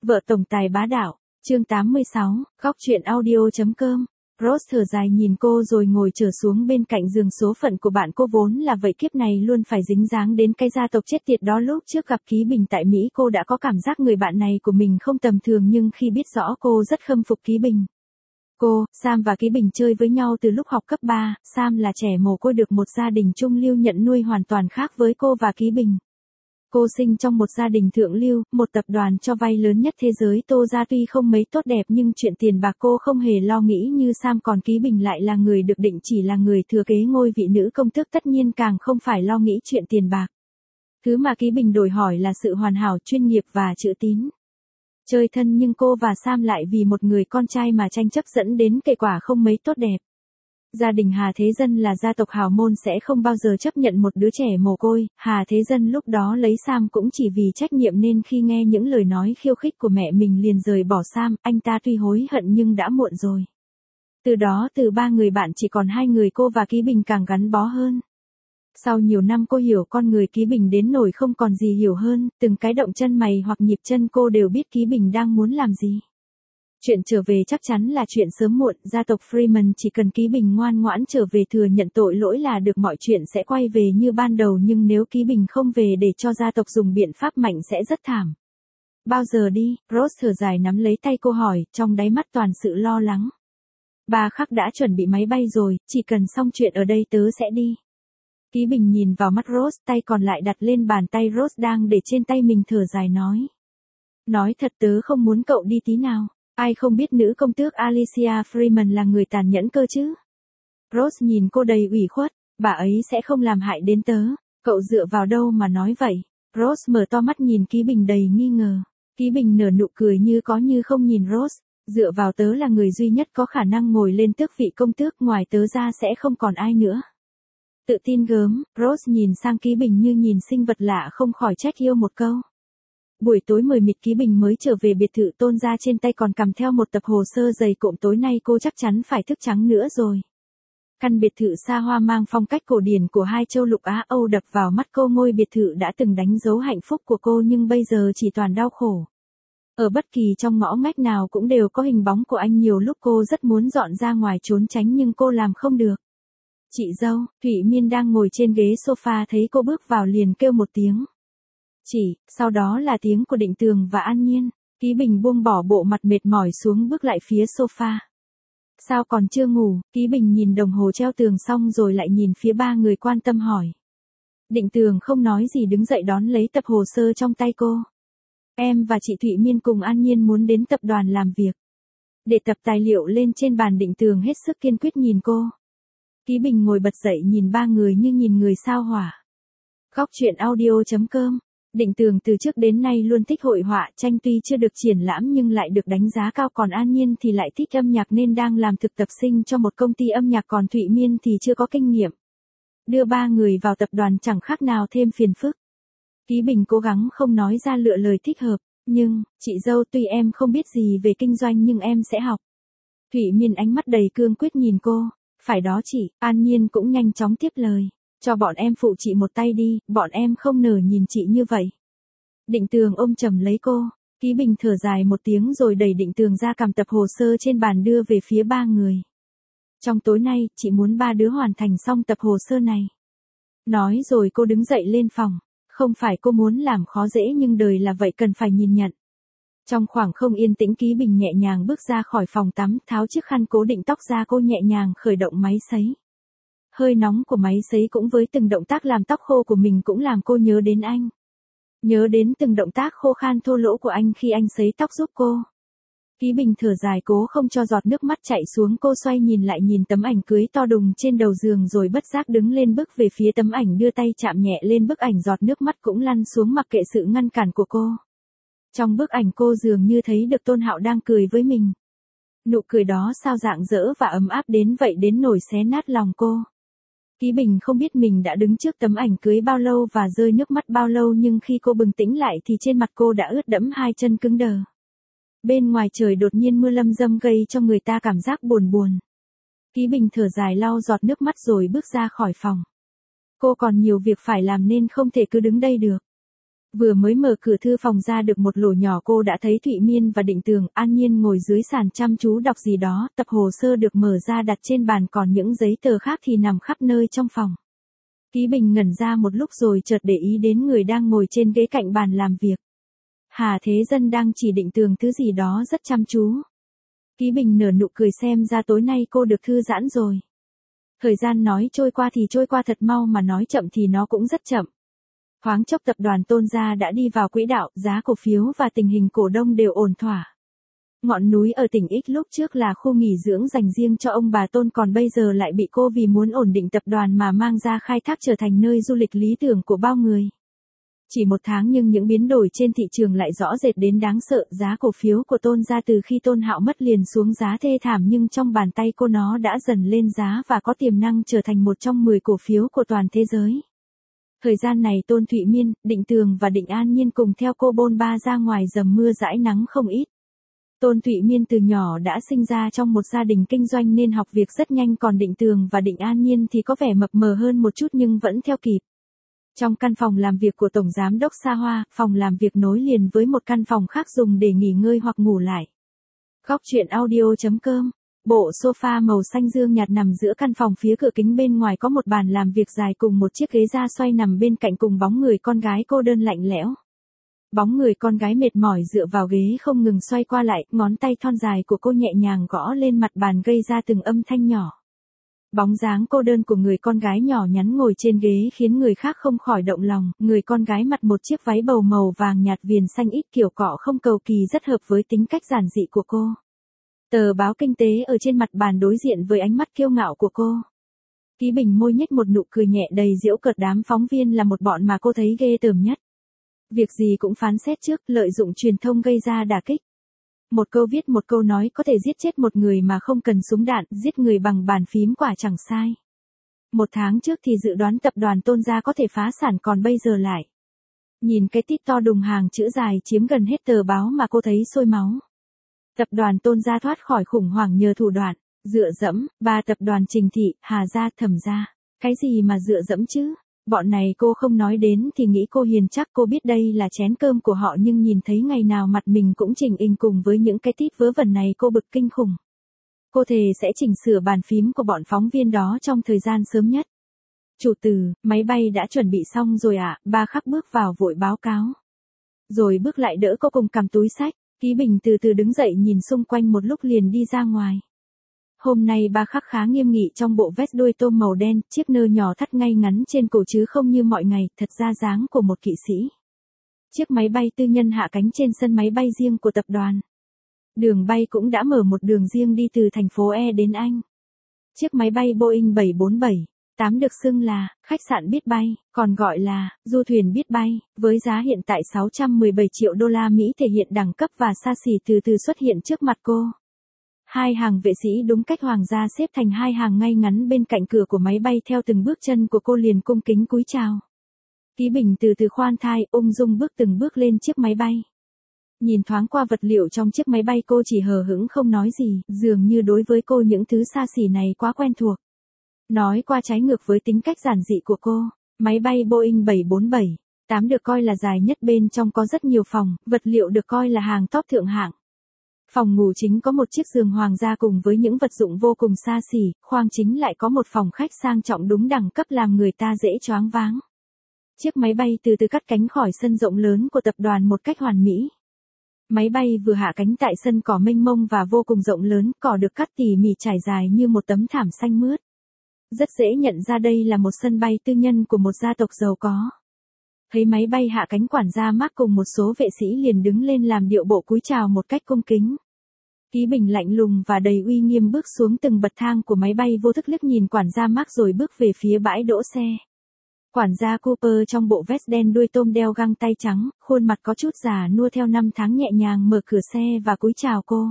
Vợ tổng tài bá đạo, chương 86, góc truyện audio.com. Rose thở dài nhìn cô rồi ngồi trở xuống bên cạnh giường. Số phận của bạn cô vốn là vậy, kiếp này luôn phải dính dáng đến cái gia tộc chết tiệt đó. Lúc trước gặp Ký Bình tại Mỹ, cô đã có cảm giác người bạn này của mình không tầm thường, nhưng khi biết rõ cô rất khâm phục Ký Bình. Cô, Sam và Ký Bình chơi với nhau từ lúc học cấp 3, Sam là trẻ mồ côi được một gia đình trung lưu nhận nuôi, hoàn toàn khác với cô và Ký Bình. Cô sinh trong một gia đình thượng lưu, một tập đoàn cho vay lớn nhất thế giới. Tô gia tuy không mấy tốt đẹp nhưng chuyện tiền bạc cô không hề lo nghĩ như Sam, còn Ký Bình lại là người được định chỉ là người thừa kế ngôi vị nữ công tước, tất nhiên càng không phải lo nghĩ chuyện tiền bạc. Thứ mà Ký Bình đòi hỏi là sự hoàn hảo, chuyên nghiệp và chữ tín. Chơi thân nhưng cô và Sam lại vì một người con trai mà tranh chấp, dẫn đến kết quả không mấy tốt đẹp. Gia đình Hà Thế Dân là gia tộc hào môn, sẽ không bao giờ chấp nhận một đứa trẻ mồ côi. Hà Thế Dân lúc đó lấy Sam cũng chỉ vì trách nhiệm, nên khi nghe những lời nói khiêu khích của mẹ mình liền rời bỏ Sam. Anh ta tuy hối hận nhưng đã muộn rồi. Từ đó, từ 3 người bạn chỉ còn 2 người, cô và Ký Bình càng gắn bó hơn. Sau nhiều năm cô hiểu con người Ký Bình đến nỗi không còn gì hiểu hơn, từng cái động chân mày hoặc nhịp chân cô đều biết Ký Bình đang muốn làm gì. Chuyện trở về chắc chắn là chuyện sớm muộn, gia tộc Freeman chỉ cần Ký Bình ngoan ngoãn trở về thừa nhận tội lỗi là được, mọi chuyện sẽ quay về như ban đầu. Nhưng nếu Ký Bình không về để cho gia tộc dùng biện pháp mạnh sẽ rất thảm. Bao giờ đi? Rose thở dài nắm lấy tay cô hỏi, trong đáy mắt toàn sự lo lắng. 3 khắc đã chuẩn bị máy bay rồi, chỉ cần xong chuyện ở đây tớ sẽ đi. Ký Bình nhìn vào mắt Rose, tay còn lại đặt lên bàn tay Rose đang để trên tay mình, thở dài nói. Nói thật tớ không muốn cậu đi tí nào. Ai không biết nữ công tước Alicia Freeman là người tàn nhẫn cơ chứ? Rose nhìn cô đầy ủy khuất, bà ấy sẽ không làm hại đến tớ. Cậu dựa vào đâu mà nói vậy? Rose mở to mắt nhìn Ký Bình đầy nghi ngờ. Ký Bình nở nụ cười như có như không nhìn Rose. Dựa vào tớ là người duy nhất có khả năng ngồi lên tước vị công tước, ngoài tớ ra sẽ không còn ai nữa. Tự tin gớm, Rose nhìn sang Ký Bình như nhìn sinh vật lạ, không khỏi trách yêu một câu. Buổi tối mờ mịt, Ký Bình mới trở về biệt thự Tôn gia, trên tay còn cầm theo một tập hồ sơ dày cộm. Tối nay cô chắc chắn phải thức trắng nữa rồi. Căn biệt thự xa hoa mang phong cách cổ điển của hai châu lục Á Âu đập vào mắt cô. Ngôi biệt thự đã từng đánh dấu hạnh phúc của cô nhưng bây giờ chỉ toàn đau khổ. Ở bất kỳ trong ngõ ngách nào cũng đều có hình bóng của anh. Nhiều lúc cô rất muốn dọn ra ngoài trốn tránh nhưng cô làm không được. Chị dâu, Thụy Miên đang ngồi trên ghế sofa thấy cô bước vào liền kêu một tiếng. Chỉ, sau đó là tiếng của Định Tường và An Nhiên. Ký Bình buông bỏ bộ mặt mệt mỏi xuống, bước lại phía sofa. Sao còn chưa ngủ? Ký Bình nhìn đồng hồ treo tường xong rồi lại nhìn phía 3 người, quan tâm hỏi. Định Tường không nói gì, đứng dậy đón lấy tập hồ sơ trong tay cô. Em và chị Thụy Miên cùng An Nhiên muốn đến tập đoàn làm việc. Để tập tài liệu lên trên bàn. Định Tường hết sức kiên quyết nhìn cô. Ký Bình ngồi bật dậy nhìn 3 người như nhìn người sao hỏa. Góc truyện audio.com. Định Tường từ trước đến nay luôn thích hội họa tranh, tuy chưa được triển lãm nhưng lại được đánh giá cao, còn An Nhiên thì lại thích âm nhạc nên đang làm thực tập sinh cho một công ty âm nhạc, còn Thụy Miên thì chưa có kinh nghiệm. Đưa 3 người vào tập đoàn chẳng khác nào thêm phiền phức. Ký Bình cố gắng không nói ra lựa lời thích hợp, nhưng, chị dâu, tuy em không biết gì về kinh doanh nhưng em sẽ học. Thụy Miên ánh mắt đầy cương quyết nhìn cô. Phải đó chị. An Nhiên cũng nhanh chóng tiếp lời. Cho bọn em phụ chị một tay đi, bọn em không nỡ nhìn chị như vậy. Định Tường ôm chầm lấy cô. Ký Bình thở dài một tiếng rồi đẩy Định Tường ra, cầm tập hồ sơ trên bàn đưa về phía 3 người. Trong tối nay, chị muốn 3 đứa hoàn thành xong tập hồ sơ này. Nói rồi cô đứng dậy lên phòng. Không phải cô muốn làm khó dễ nhưng đời là vậy, cần phải nhìn nhận. Trong khoảng không yên tĩnh, Ký Bình nhẹ nhàng bước ra khỏi phòng tắm, tháo chiếc khăn cố định tóc ra. Cô nhẹ nhàng khởi động máy sấy. Hơi nóng của máy sấy cũng với từng động tác làm tóc khô của mình cũng làm cô nhớ đến anh. Nhớ đến từng động tác khô khan thô lỗ của anh khi anh sấy tóc giúp cô. Ký Bình thở dài cố không cho giọt nước mắt chảy xuống. Cô xoay nhìn lại nhìn tấm ảnh cưới to đùng trên đầu giường rồi bất giác đứng lên bước về phía tấm ảnh, đưa tay chạm nhẹ lên bức ảnh, giọt nước mắt cũng lăn xuống mặc kệ sự ngăn cản của cô. Trong bức ảnh cô dường như thấy được Tôn Hạo đang cười với mình. Nụ cười đó sao rạng rỡ và ấm áp đến vậy, đến nổi xé nát lòng cô. Ký Bình không biết mình đã đứng trước tấm ảnh cưới bao lâu và rơi nước mắt bao lâu, nhưng khi cô bừng tỉnh lại thì trên mặt cô đã ướt đẫm, hai chân cứng đờ. Bên ngoài trời đột nhiên mưa lâm dâm gây cho người ta cảm giác buồn buồn. Ký Bình thở dài lau giọt nước mắt rồi bước ra khỏi phòng. Cô còn nhiều việc phải làm nên không thể cứ đứng đây được. Vừa mới mở cửa thư phòng ra được một lỗ nhỏ cô đã thấy Thụy Miên và Định Tường an nhiên ngồi dưới sàn chăm chú đọc gì đó, tập hồ sơ được mở ra đặt trên bàn còn những giấy tờ khác thì nằm khắp nơi trong phòng. Ký Bình ngẩn ra một lúc rồi chợt để ý đến người đang ngồi trên ghế cạnh bàn làm việc. Hà Thế Dân đang chỉ Định Tường thứ gì đó rất chăm chú. Ký Bình nở nụ cười xem ra tối nay cô được thư giãn rồi. Thời gian nói trôi qua thì trôi qua thật mau mà nói chậm thì nó cũng rất chậm. Thoáng chốc tập đoàn Tôn gia đã đi vào quỹ đạo, giá cổ phiếu và tình hình cổ đông đều ổn thỏa. Ngọn núi ở tỉnh X lúc trước là khu nghỉ dưỡng dành riêng cho ông bà Tôn còn bây giờ lại bị cô vì muốn ổn định tập đoàn mà mang ra khai thác trở thành nơi du lịch lý tưởng của bao người. Chỉ một tháng nhưng những biến đổi trên thị trường lại rõ rệt đến đáng sợ, giá cổ phiếu của Tôn gia từ khi Tôn Hạo mất liền xuống giá thê thảm nhưng trong bàn tay cô nó đã dần lên giá và có tiềm năng trở thành một trong 10 cổ phiếu của toàn thế giới. Thời gian này Tôn Thụy Miên, Định Tường và Định An Nhiên cùng theo cô bôn ba ra ngoài dầm mưa dãi nắng không ít. Tôn Thụy Miên từ nhỏ đã sinh ra trong một gia đình kinh doanh nên học việc rất nhanh còn Định Tường và Định An Nhiên thì có vẻ mập mờ hơn một chút nhưng vẫn theo kịp. Trong căn phòng làm việc của Tổng Giám đốc xa hoa, phòng làm việc nối liền với một căn phòng khác dùng để nghỉ ngơi hoặc ngủ lại. Góc truyện audio.com. Bộ sofa màu xanh dương nhạt nằm giữa căn phòng, phía cửa kính bên ngoài có một bàn làm việc dài cùng một chiếc ghế da xoay nằm bên cạnh cùng bóng người con gái cô đơn lạnh lẽo. Bóng người con gái mệt mỏi dựa vào ghế không ngừng xoay qua lại, ngón tay thon dài của cô nhẹ nhàng gõ lên mặt bàn gây ra từng âm thanh nhỏ. Bóng dáng cô đơn của người con gái nhỏ nhắn ngồi trên ghế khiến người khác không khỏi động lòng, người con gái mặc một chiếc váy bầu màu vàng nhạt viền xanh ít kiểu cọ không cầu kỳ rất hợp với tính cách giản dị của cô. Tờ báo kinh tế ở trên mặt bàn đối diện với ánh mắt kiêu ngạo của cô. Ký Bình môi nhếch một nụ cười nhẹ đầy giễu cợt, đám phóng viên là một bọn mà cô thấy ghê tởm nhất. Việc gì cũng phán xét trước, lợi dụng truyền thông gây ra đả kích. Một câu viết một câu nói có thể giết chết một người mà không cần súng đạn, giết người bằng bàn phím quả chẳng sai. Một tháng trước thì dự đoán tập đoàn Tôn gia có thể phá sản còn bây giờ lại. Nhìn cái tít to đùng hàng chữ dài chiếm gần hết tờ báo mà cô thấy sôi máu. Tập đoàn Tôn gia thoát khỏi khủng hoảng nhờ thủ đoạn, dựa dẫm, ba tập đoàn Trình Thị, Hà gia, Thẩm gia. Cái gì mà dựa dẫm chứ? Bọn này cô không nói đến thì nghĩ cô hiền, chắc cô biết đây là chén cơm của họ nhưng nhìn thấy ngày nào mặt mình cũng chỉnh ình cùng với những cái tít vớ vẩn này cô bực kinh khủng. Cô thề sẽ chỉnh sửa bàn phím của bọn phóng viên đó trong thời gian sớm nhất. Chủ từ, máy bay đã chuẩn bị xong rồi ạ, Ba Khắc bước vào vội báo cáo. Rồi bước lại đỡ cô cùng cầm túi sách, Ký Bình từ từ đứng dậy nhìn xung quanh một lúc liền đi ra ngoài. Hôm nay Ba Khắc khá nghiêm nghị trong bộ vest đuôi tôm màu đen, chiếc nơ nhỏ thắt ngay ngắn trên cổ chứ không như mọi ngày, thật ra dáng của một kỵ sĩ. Chiếc máy bay tư nhân hạ cánh trên sân máy bay riêng của tập đoàn. Đường bay cũng đã mở một đường riêng đi từ thành phố E đến Anh. Chiếc máy bay Boeing 747-8 được xưng là khách sạn biết bay, còn gọi là du thuyền biết bay, với giá hiện tại 617 triệu đô la Mỹ thể hiện đẳng cấp và xa xỉ từ từ xuất hiện trước mặt cô. Hai hàng vệ sĩ đúng cách hoàng gia xếp thành hai hàng ngay ngắn bên cạnh cửa của máy bay theo từng bước chân của cô liền cung kính cúi chào. Ký Bình từ từ khoan thai, ung dung bước từng bước lên chiếc máy bay. Nhìn thoáng qua vật liệu trong chiếc máy bay cô chỉ hờ hững không nói gì, dường như đối với cô những thứ xa xỉ này quá quen thuộc. Nói qua trái ngược với tính cách giản dị của cô, máy bay Boeing 747-8 được coi là dài nhất, bên trong có rất nhiều phòng, vật liệu được coi là hàng top thượng hạng. Phòng ngủ chính có một chiếc giường hoàng gia cùng với những vật dụng vô cùng xa xỉ, khoang chính lại có một phòng khách sang trọng đúng đẳng cấp làm người ta dễ choáng váng. Chiếc máy bay từ từ cắt cánh khỏi sân rộng lớn của tập đoàn một cách hoàn mỹ. Máy bay vừa hạ cánh tại sân cỏ mênh mông và vô cùng rộng lớn, cỏ được cắt tỉ mỉ trải dài như một tấm thảm xanh mướt. Rất dễ nhận ra đây là một sân bay tư nhân của một gia tộc giàu có. Thấy máy bay hạ cánh, quản gia Mark cùng một số vệ sĩ liền đứng lên làm điệu bộ cúi chào một cách cung kính. Ký Bình lạnh lùng và đầy uy nghiêm bước xuống từng bậc thang của máy bay, vô thức liếc nhìn quản gia Mark rồi bước về phía bãi đỗ xe. Quản gia Cooper trong bộ vest đen đuôi tôm đeo găng tay trắng, khuôn mặt có chút già nua theo năm tháng nhẹ nhàng mở cửa xe và cúi chào cô.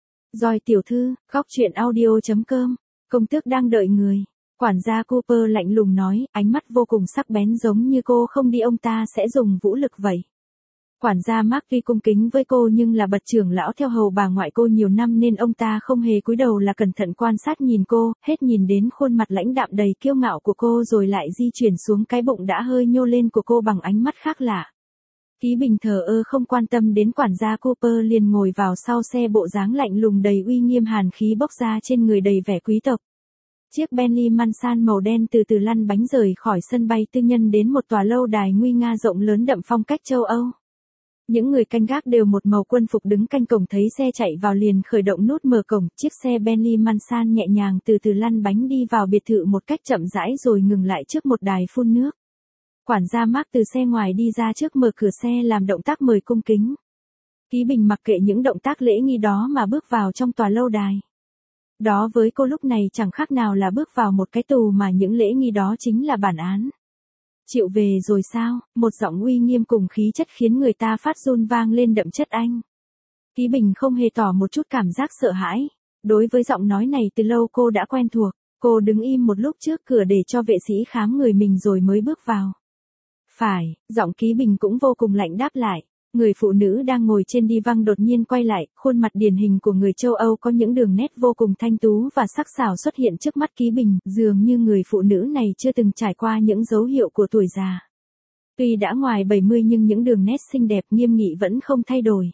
Rồi tiểu thư, góc truyện audio.com, công tước đang đợi người. Quản gia Cooper lạnh lùng nói, ánh mắt vô cùng sắc bén giống như cô không đi ông ta sẽ dùng vũ lực vậy. Quản gia Mark tuy cung kính với cô nhưng là bậc trưởng lão theo hầu bà ngoại cô nhiều năm nên ông ta không hề cúi đầu, là cẩn thận quan sát nhìn cô, hết nhìn đến khuôn mặt lãnh đạm đầy kiêu ngạo của cô rồi lại di chuyển xuống cái bụng đã hơi nhô lên của cô bằng ánh mắt khác lạ. Ký Bình thờ ơ không quan tâm đến quản gia Cooper liền ngồi vào sau xe, bộ dáng lạnh lùng đầy uy nghiêm, hàn khí bốc ra trên người đầy vẻ quý tộc. Chiếc Bentley Mansan màu đen từ từ lăn bánh rời khỏi sân bay tư nhân đến một tòa lâu đài nguy nga rộng lớn đậm phong cách châu Âu. Những người canh gác đều một màu quân phục đứng canh cổng, thấy xe chạy vào liền khởi động nút mở cổng. Chiếc xe Bentley Mansan nhẹ nhàng từ từ lăn bánh đi vào biệt thự một cách chậm rãi rồi ngừng lại trước một đài phun nước. Quản gia Mark từ xe ngoài đi ra trước, mở cửa xe làm động tác mời cung kính. Ký Bình mặc kệ những động tác lễ nghi đó mà bước vào trong tòa lâu đài. Đó với cô lúc này chẳng khác nào là bước vào một cái tù, mà những lễ nghi đó chính là bản án. Chịu về rồi sao? Một giọng uy nghiêm cùng khí chất khiến người ta phát run vang lên đậm chất Anh. Ký Bình không hề tỏ một chút cảm giác sợ hãi. Đối với giọng nói này từ lâu cô đã quen thuộc. Cô đứng im một lúc trước cửa để cho vệ sĩ khám người mình rồi mới bước vào. Phải, giọng Ký Bình cũng vô cùng lạnh đáp lại. Người phụ nữ đang ngồi trên đi văng đột nhiên quay lại, khuôn mặt điển hình của người châu Âu có những đường nét vô cùng thanh tú và sắc sảo xuất hiện trước mắt Ký Bình, dường như người phụ nữ này chưa từng trải qua những dấu hiệu của tuổi già. Tuy đã ngoài 70 nhưng những đường nét xinh đẹp nghiêm nghị vẫn không thay đổi.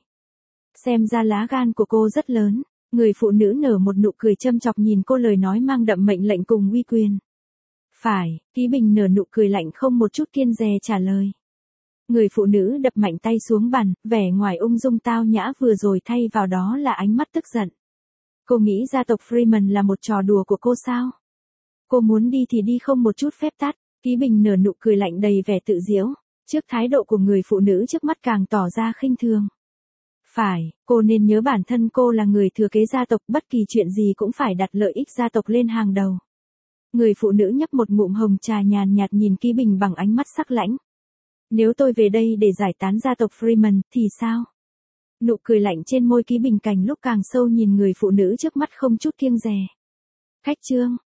Xem ra lá gan của cô rất lớn. Người phụ nữ nở một nụ cười châm chọc nhìn cô, lời nói mang đậm mệnh lệnh cùng uy quyền. Phải, Ký Bình nở nụ cười lạnh không một chút kiêng dè trả lời. Người phụ nữ đập mạnh tay xuống bàn, vẻ ngoài ung dung tao nhã vừa rồi thay vào đó là ánh mắt tức giận. Cô nghĩ gia tộc Freeman là một trò đùa của cô sao? Cô muốn đi thì đi, không một chút phép tắc. Ký Bình nở nụ cười lạnh đầy vẻ tự giễu. Trước thái độ của người phụ nữ trước mắt càng tỏ ra khinh thường. Phải, cô nên nhớ bản thân cô là người thừa kế gia tộc, bất kỳ chuyện gì cũng phải đặt lợi ích gia tộc lên hàng đầu. Người phụ nữ nhấp một ngụm hồng trà nhàn nhạt nhìn Ký Bình bằng ánh mắt sắc lãnh. Nếu tôi về đây để giải tán gia tộc Freeman, thì sao? Nụ cười lạnh trên môi Ký Bình càng lúc càng sâu, nhìn người phụ nữ trước mắt không chút kiêng dè. Khách trương,